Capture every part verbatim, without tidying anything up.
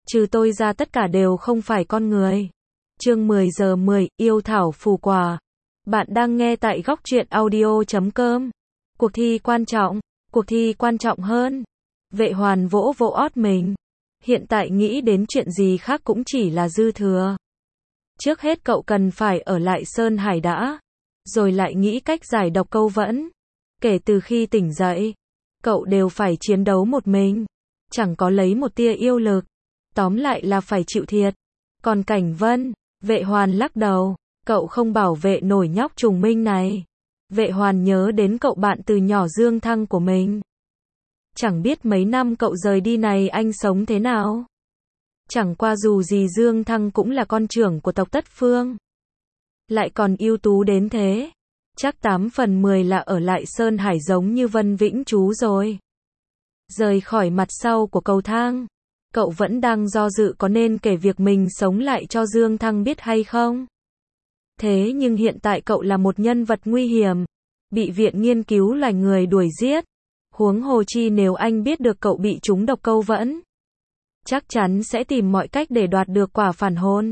Trừ tôi ra tất cả đều không phải con người. Chương mười giờ mười, yêu thảo phù quà. Bạn đang nghe tại góc truyện audio chấm com. Cuộc thi quan trọng, cuộc thi quan trọng hơn. Vệ Hoàn vỗ vỗ ót mình. Hiện tại nghĩ đến chuyện gì khác cũng chỉ là dư thừa. Trước hết cậu cần phải ở lại Sơn Hải đã, rồi lại nghĩ cách giải độc câu vẫn. Kể từ khi tỉnh dậy, cậu đều phải chiến đấu một mình, chẳng có lấy một tia yêu lực. Tóm lại là phải chịu thiệt. Còn Cảnh Vân, Vệ Hoàn lắc đầu, cậu không bảo vệ nổi nhóc trùng minh này. Vệ Hoàn nhớ đến cậu bạn từ nhỏ Dương Thăng của mình. Chẳng biết mấy năm cậu rời đi này anh sống thế nào. Chẳng qua dù gì Dương Thăng cũng là con trưởng của tộc Tất Phương. Lại còn ưu tú đến thế. Chắc tám phần mười là ở lại Sơn Hải giống như Vân Vĩnh chú rồi. Rời khỏi mặt sau của cầu thang, cậu vẫn đang do dự có nên kể việc mình sống lại cho Dương Thăng biết hay không. Thế nhưng hiện tại cậu là một nhân vật nguy hiểm, bị viện nghiên cứu loài người đuổi giết. Huống hồ chi nếu anh biết được cậu bị trúng độc câu vẫn, chắc chắn sẽ tìm mọi cách để đoạt được quả phản hồn.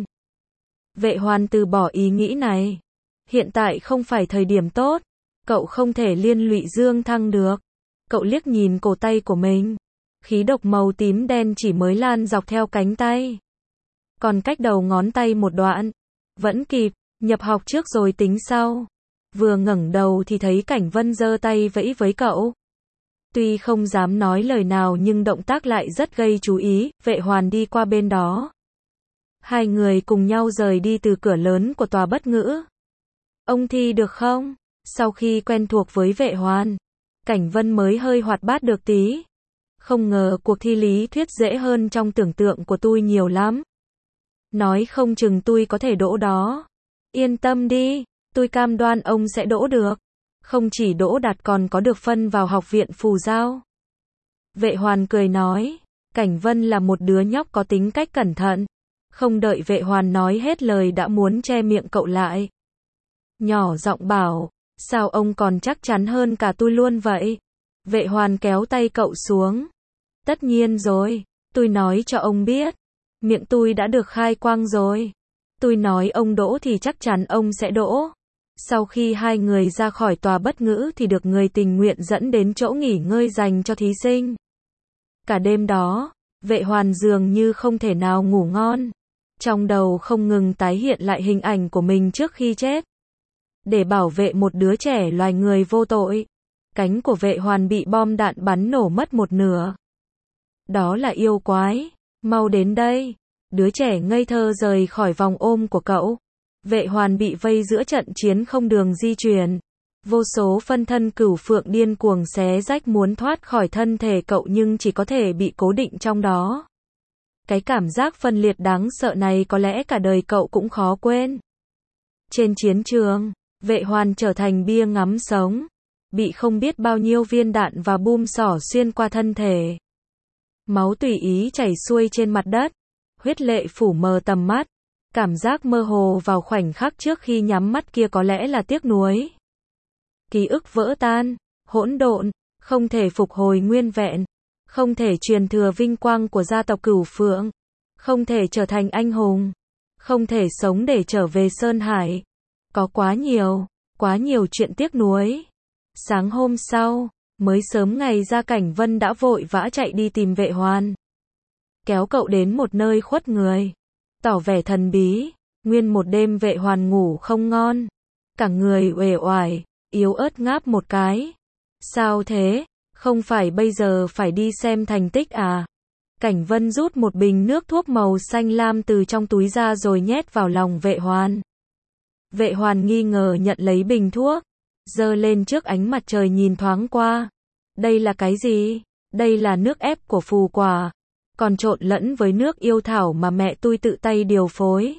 Vệ Hoàn từ bỏ ý nghĩ này. Hiện tại không phải thời điểm tốt, cậu không thể liên lụy Dương Thăng được. Cậu liếc nhìn cổ tay của mình. Khí độc màu tím đen chỉ mới lan dọc theo cánh tay. Còn cách đầu ngón tay một đoạn. Vẫn kịp, nhập học trước rồi tính sau. Vừa ngẩng đầu thì thấy Cảnh Vân giơ tay vẫy với cậu. Tuy không dám nói lời nào nhưng động tác lại rất gây chú ý. Vệ Hoàn đi qua bên đó. Hai người cùng nhau rời đi từ cửa lớn của tòa bất ngữ. Ông thi được không? Sau khi quen thuộc với Vệ Hoàn, Cảnh Vân mới hơi hoạt bát được tí. Không ngờ cuộc thi lý thuyết dễ hơn trong tưởng tượng của tôi nhiều lắm. Nói không chừng tôi có thể đỗ đó. Yên tâm đi, tôi cam đoan ông sẽ đỗ được. Không chỉ đỗ đạt còn có được phân vào học viện Phù Giao. Vệ Hoàn cười nói, Cảnh Vân là một đứa nhóc có tính cách cẩn thận. Không đợi Vệ Hoàn nói hết lời đã muốn che miệng cậu lại. Nhỏ giọng bảo, sao ông còn chắc chắn hơn cả tôi luôn vậy? Vệ Hoàn kéo tay cậu xuống. Tất nhiên rồi, tôi nói cho ông biết. Miệng tôi đã được khai quang rồi. Tôi nói ông đỗ thì chắc chắn ông sẽ đỗ. Sau khi hai người ra khỏi tòa bất ngữ thì được người tình nguyện dẫn đến chỗ nghỉ ngơi dành cho thí sinh. Cả đêm đó, Vệ Hoàn dường như không thể nào ngủ ngon. Trong đầu không ngừng tái hiện lại hình ảnh của mình trước khi chết. Để bảo vệ một đứa trẻ loài người vô tội, cánh của Vệ Hoàn bị bom đạn bắn nổ mất một nửa. Đó là yêu quái, mau đến đây. Đứa trẻ ngây thơ rời khỏi vòng ôm của cậu. Vệ Hoàn bị vây giữa trận chiến không đường di chuyển. Vô số phân thân cửu phượng điên cuồng xé rách muốn thoát khỏi thân thể cậu nhưng chỉ có thể bị cố định trong đó. Cái cảm giác phân liệt đáng sợ này có lẽ cả đời cậu cũng khó quên. Trên chiến trường, Vệ Hoàn trở thành bia ngắm sống. Bị không biết bao nhiêu viên đạn và bom xỏ xuyên qua thân thể. Máu tùy ý chảy xuôi trên mặt đất. Huyết lệ phủ mờ tầm mắt. Cảm giác mơ hồ vào khoảnh khắc trước khi nhắm mắt kia có lẽ là tiếc nuối. Ký ức vỡ tan, hỗn độn, không thể phục hồi nguyên vẹn. Không thể truyền thừa vinh quang của gia tộc Cửu Phượng. Không thể trở thành anh hùng. Không thể sống để trở về Sơn Hải. Có quá nhiều, quá nhiều chuyện tiếc nuối. Sáng hôm sau, mới sớm ngày ra Cảnh Vân đã vội vã chạy đi tìm Vệ Hoàn. Kéo cậu đến một nơi khuất người. Tỏ vẻ thần bí. Nguyên một đêm Vệ Hoàn ngủ không ngon. Cả người uể oải, yếu ớt ngáp một cái. Sao thế? Không phải bây giờ phải đi xem thành tích à? Cảnh Vân rút một bình nước thuốc màu xanh lam từ trong túi ra rồi nhét vào lòng Vệ Hoàn. Vệ Hoàn nghi ngờ nhận lấy bình thuốc, giơ lên trước ánh mặt trời nhìn thoáng qua. Đây là cái gì? Đây là nước ép của phù quả, còn trộn lẫn với nước yêu thảo mà mẹ tôi tự tay điều phối.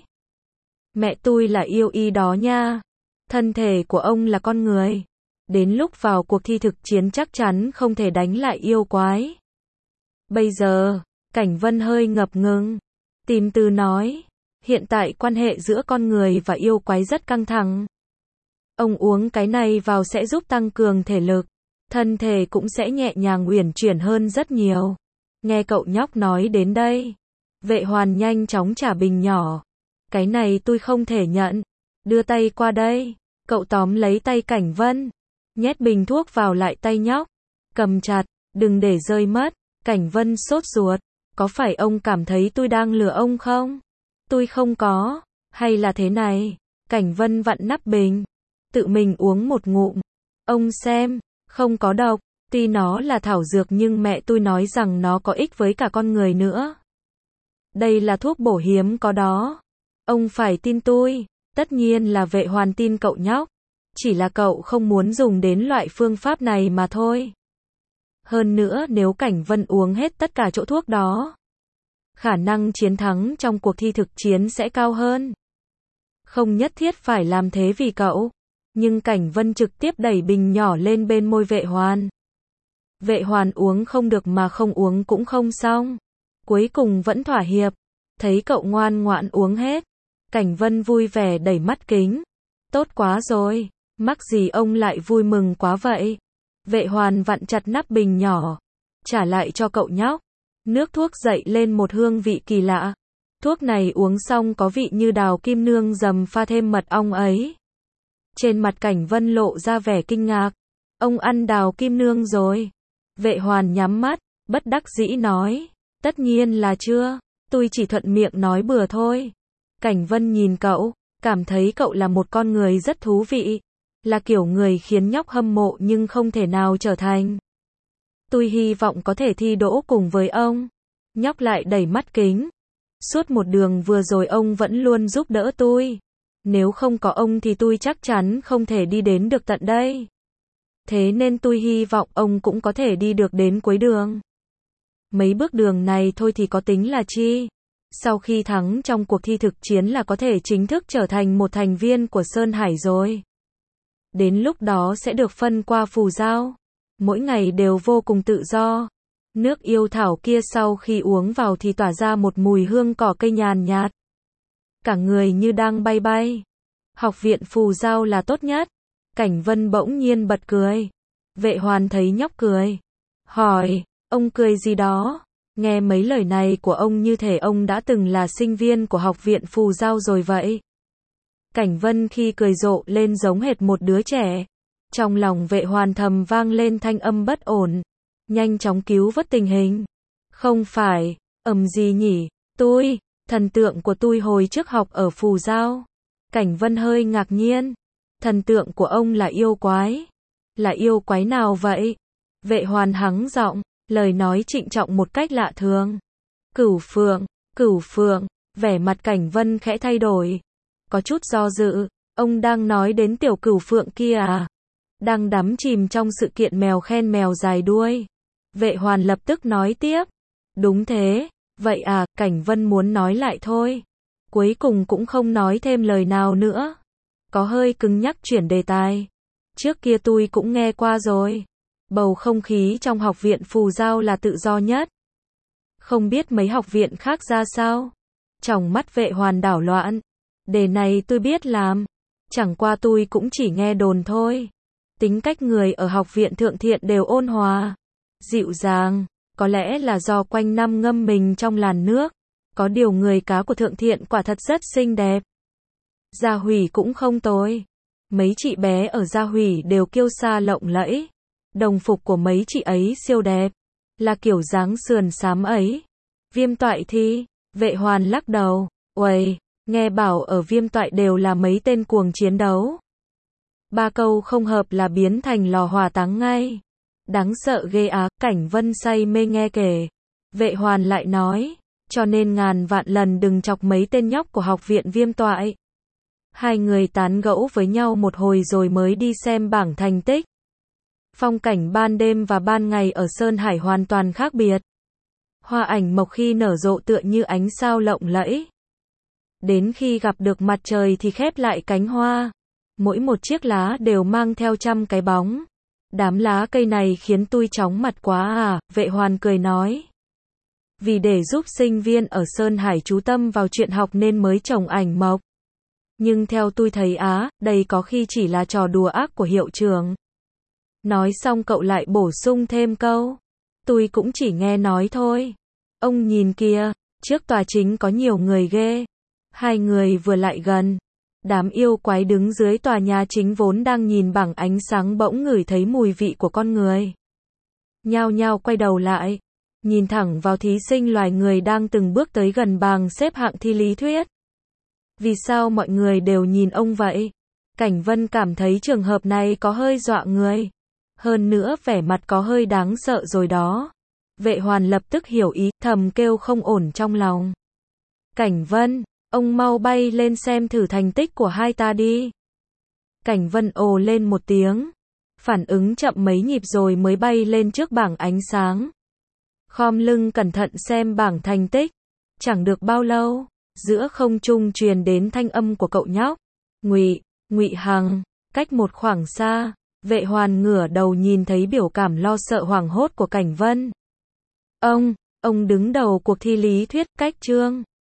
Mẹ tôi là yêu y đó nha. Thân thể của ông là con người. Đến lúc vào cuộc thi thực chiến chắc chắn không thể đánh lại yêu quái. Bây giờ, Cảnh Vân hơi ngập ngừng. Tìm từ nói, hiện tại quan hệ giữa con người và yêu quái rất căng thẳng. Ông uống cái này vào sẽ giúp tăng cường thể lực. Thân thể cũng sẽ nhẹ nhàng uyển chuyển hơn rất nhiều. Nghe cậu nhóc nói đến đây, Vệ Hoàn nhanh chóng trả bình nhỏ. Cái này tôi không thể nhận. Đưa tay qua đây. Cậu tóm lấy tay Cảnh Vân. Nhét bình thuốc vào lại tay nhóc. Cầm chặt, đừng để rơi mất. Cảnh Vân sốt ruột. Có phải ông cảm thấy tôi đang lừa ông không? Tôi không có. Hay là thế này? Cảnh Vân vặn nắp bình. Tự mình uống một ngụm. Ông xem, không có độc. Tuy nó là thảo dược nhưng mẹ tôi nói rằng nó có ích với cả con người nữa. Đây là thuốc bổ hiếm có đó. Ông phải tin tôi. Tất nhiên là Vệ Hoàn tin cậu nhóc. Chỉ là cậu không muốn dùng đến loại phương pháp này mà thôi. Hơn nữa nếu Cảnh Vân uống hết tất cả chỗ thuốc đó, khả năng chiến thắng trong cuộc thi thực chiến sẽ cao hơn. Không nhất thiết phải làm thế vì cậu. Nhưng Cảnh Vân trực tiếp đẩy bình nhỏ lên bên môi Vệ Hoàn. Vệ Hoàn uống không được mà không uống cũng không xong. Cuối cùng vẫn thỏa hiệp. Thấy cậu ngoan ngoãn uống hết. Cảnh Vân vui vẻ đẩy mắt kính. Tốt quá rồi. Mắc gì ông lại vui mừng quá vậy? Vệ Hoàn vặn chặt nắp bình nhỏ. Trả lại cho cậu nhóc. Nước thuốc dậy lên một hương vị kỳ lạ. Thuốc này uống xong có vị như đào kim nương dầm pha thêm mật ong ấy. Trên mặt Cảnh Vân lộ ra vẻ kinh ngạc. Ông ăn đào kim nương rồi. Vệ Hoàn nhắm mắt, bất đắc dĩ nói. Tất nhiên là chưa. Tôi chỉ thuận miệng nói bừa thôi. Cảnh Vân nhìn cậu, cảm thấy cậu là một con người rất thú vị. Là kiểu người khiến nhóc hâm mộ nhưng không thể nào trở thành. Tôi hy vọng có thể thi đỗ cùng với ông. Nhóc lại đẩy mắt kính. Suốt một đường vừa rồi ông vẫn luôn giúp đỡ tôi. Nếu không có ông thì tôi chắc chắn không thể đi đến được tận đây. Thế nên tôi hy vọng ông cũng có thể đi được đến cuối đường. Mấy bước đường này thôi thì có tính là chi. Sau khi thắng trong cuộc thi thực chiến là có thể chính thức trở thành một thành viên của Sơn Hải rồi. Đến lúc đó sẽ được phân qua phù giao. Mỗi ngày đều vô cùng tự do. Nước yêu thảo kia sau khi uống vào thì tỏa ra một mùi hương cỏ cây nhàn nhạt. Cả người như đang bay bay. Học viện phù giao là tốt nhất. Cảnh Vân bỗng nhiên bật cười. Vệ Hoàn thấy nhóc cười. Hỏi, ông cười gì đó? Nghe mấy lời này của ông như thể ông đã từng là sinh viên của học viện phù giao rồi vậy. Cảnh Vân khi cười rộ lên giống hệt một đứa trẻ. Trong lòng Vệ Hoàn thầm vang lên thanh âm bất ổn. Nhanh chóng cứu vớt tình hình. Không phải, ầm gì nhỉ? Tôi, thần tượng của tôi hồi trước học ở phù giao. Cảnh Vân hơi ngạc nhiên. Thần tượng của ông là yêu quái. Là yêu quái nào vậy? Vệ Hoàn hắng giọng, lời nói trịnh trọng một cách lạ thường. Cửu Phượng, Cửu Phượng, vẻ mặt Cảnh Vân khẽ thay đổi. Có chút do dự, ông đang nói đến tiểu Cửu Phượng kia à? Đang đắm chìm trong sự kiện mèo khen mèo dài đuôi. Vệ Hoàn lập tức nói tiếp. Đúng thế, vậy à, Cảnh Vân muốn nói lại thôi. Cuối cùng cũng không nói thêm lời nào nữa. Có hơi cứng nhắc chuyển đề tài. Trước kia tôi cũng nghe qua rồi. Bầu không khí trong học viện phù giao là tự do nhất. Không biết mấy học viện khác ra sao? Trong mắt Vệ Hoàn đảo loạn. Đề này tôi biết làm. Chẳng qua tôi cũng chỉ nghe đồn thôi. Tính cách người ở học viện Thượng Thiện đều ôn hòa, dịu dàng. Có lẽ là do quanh năm ngâm mình trong làn nước. Có điều người cá của Thượng Thiện quả thật rất xinh đẹp. Gia Hủy cũng không tồi. Mấy chị bé ở Gia Hủy đều kiêu sa lộng lẫy. Đồng phục của mấy chị ấy siêu đẹp. Là kiểu dáng sườn xám ấy. Viêm Toại thì, Vệ Hoàn lắc đầu. Uầy, nghe bảo ở Viêm Toại đều là mấy tên cuồng chiến đấu. Ba câu không hợp là biến thành lò hỏa táng ngay. Đáng sợ ghê á, Cảnh Vân say mê nghe kể. Vệ Hoàn lại nói, cho nên ngàn vạn lần đừng chọc mấy tên nhóc của học viện Viêm Toại. Hai người tán gẫu với nhau một hồi rồi mới đi xem bảng thành tích. Phong cảnh ban đêm và ban ngày ở Sơn Hải hoàn toàn khác biệt. Hoa ảnh mộc khi nở rộ tựa như ánh sao lộng lẫy. Đến khi gặp được mặt trời thì khép lại cánh hoa. Mỗi một chiếc lá đều mang theo trăm cái bóng. Đám lá cây này khiến tôi chóng mặt quá à, Vệ Hoàn cười nói. Vì để giúp sinh viên ở Sơn Hải chú tâm vào chuyện học nên mới trồng ảnh mộc. Nhưng theo tôi thấy á, đây có khi chỉ là trò đùa ác của hiệu trưởng. Nói xong cậu lại bổ sung thêm câu. Tôi cũng chỉ nghe nói thôi. Ông nhìn kìa, Trước tòa chính có nhiều người ghê. Hai người vừa lại gần. Đám yêu quái đứng dưới tòa nhà chính vốn đang nhìn bằng ánh sáng bỗng ngửi thấy mùi vị của con người. Nhao nhao quay đầu lại. Nhìn thẳng vào thí sinh loài người đang từng bước tới gần bảng xếp hạng thi lý thuyết. Vì sao mọi người đều nhìn ông vậy? Cảnh Vân cảm thấy trường hợp này có hơi dọa người. Hơn nữa vẻ mặt có hơi đáng sợ rồi đó. Vệ Hoàn lập tức hiểu ý, thầm kêu không ổn trong lòng. Cảnh Vân, ông mau bay lên xem thử thành tích của hai ta đi. Cảnh Vân ồ lên một tiếng. Phản ứng chậm mấy nhịp rồi mới bay lên trước bảng ánh sáng. Khom lưng cẩn thận xem bảng thành tích. Chẳng được bao lâu, giữa không trung truyền đến thanh âm của cậu nhóc. Ngụy, Ngụy Hằng, cách một khoảng xa, Vệ Hoàn ngửa đầu nhìn thấy biểu cảm lo sợ hoảng hốt của Cảnh Vân. Ông, ông đứng đầu cuộc thi lý thuyết cách chương.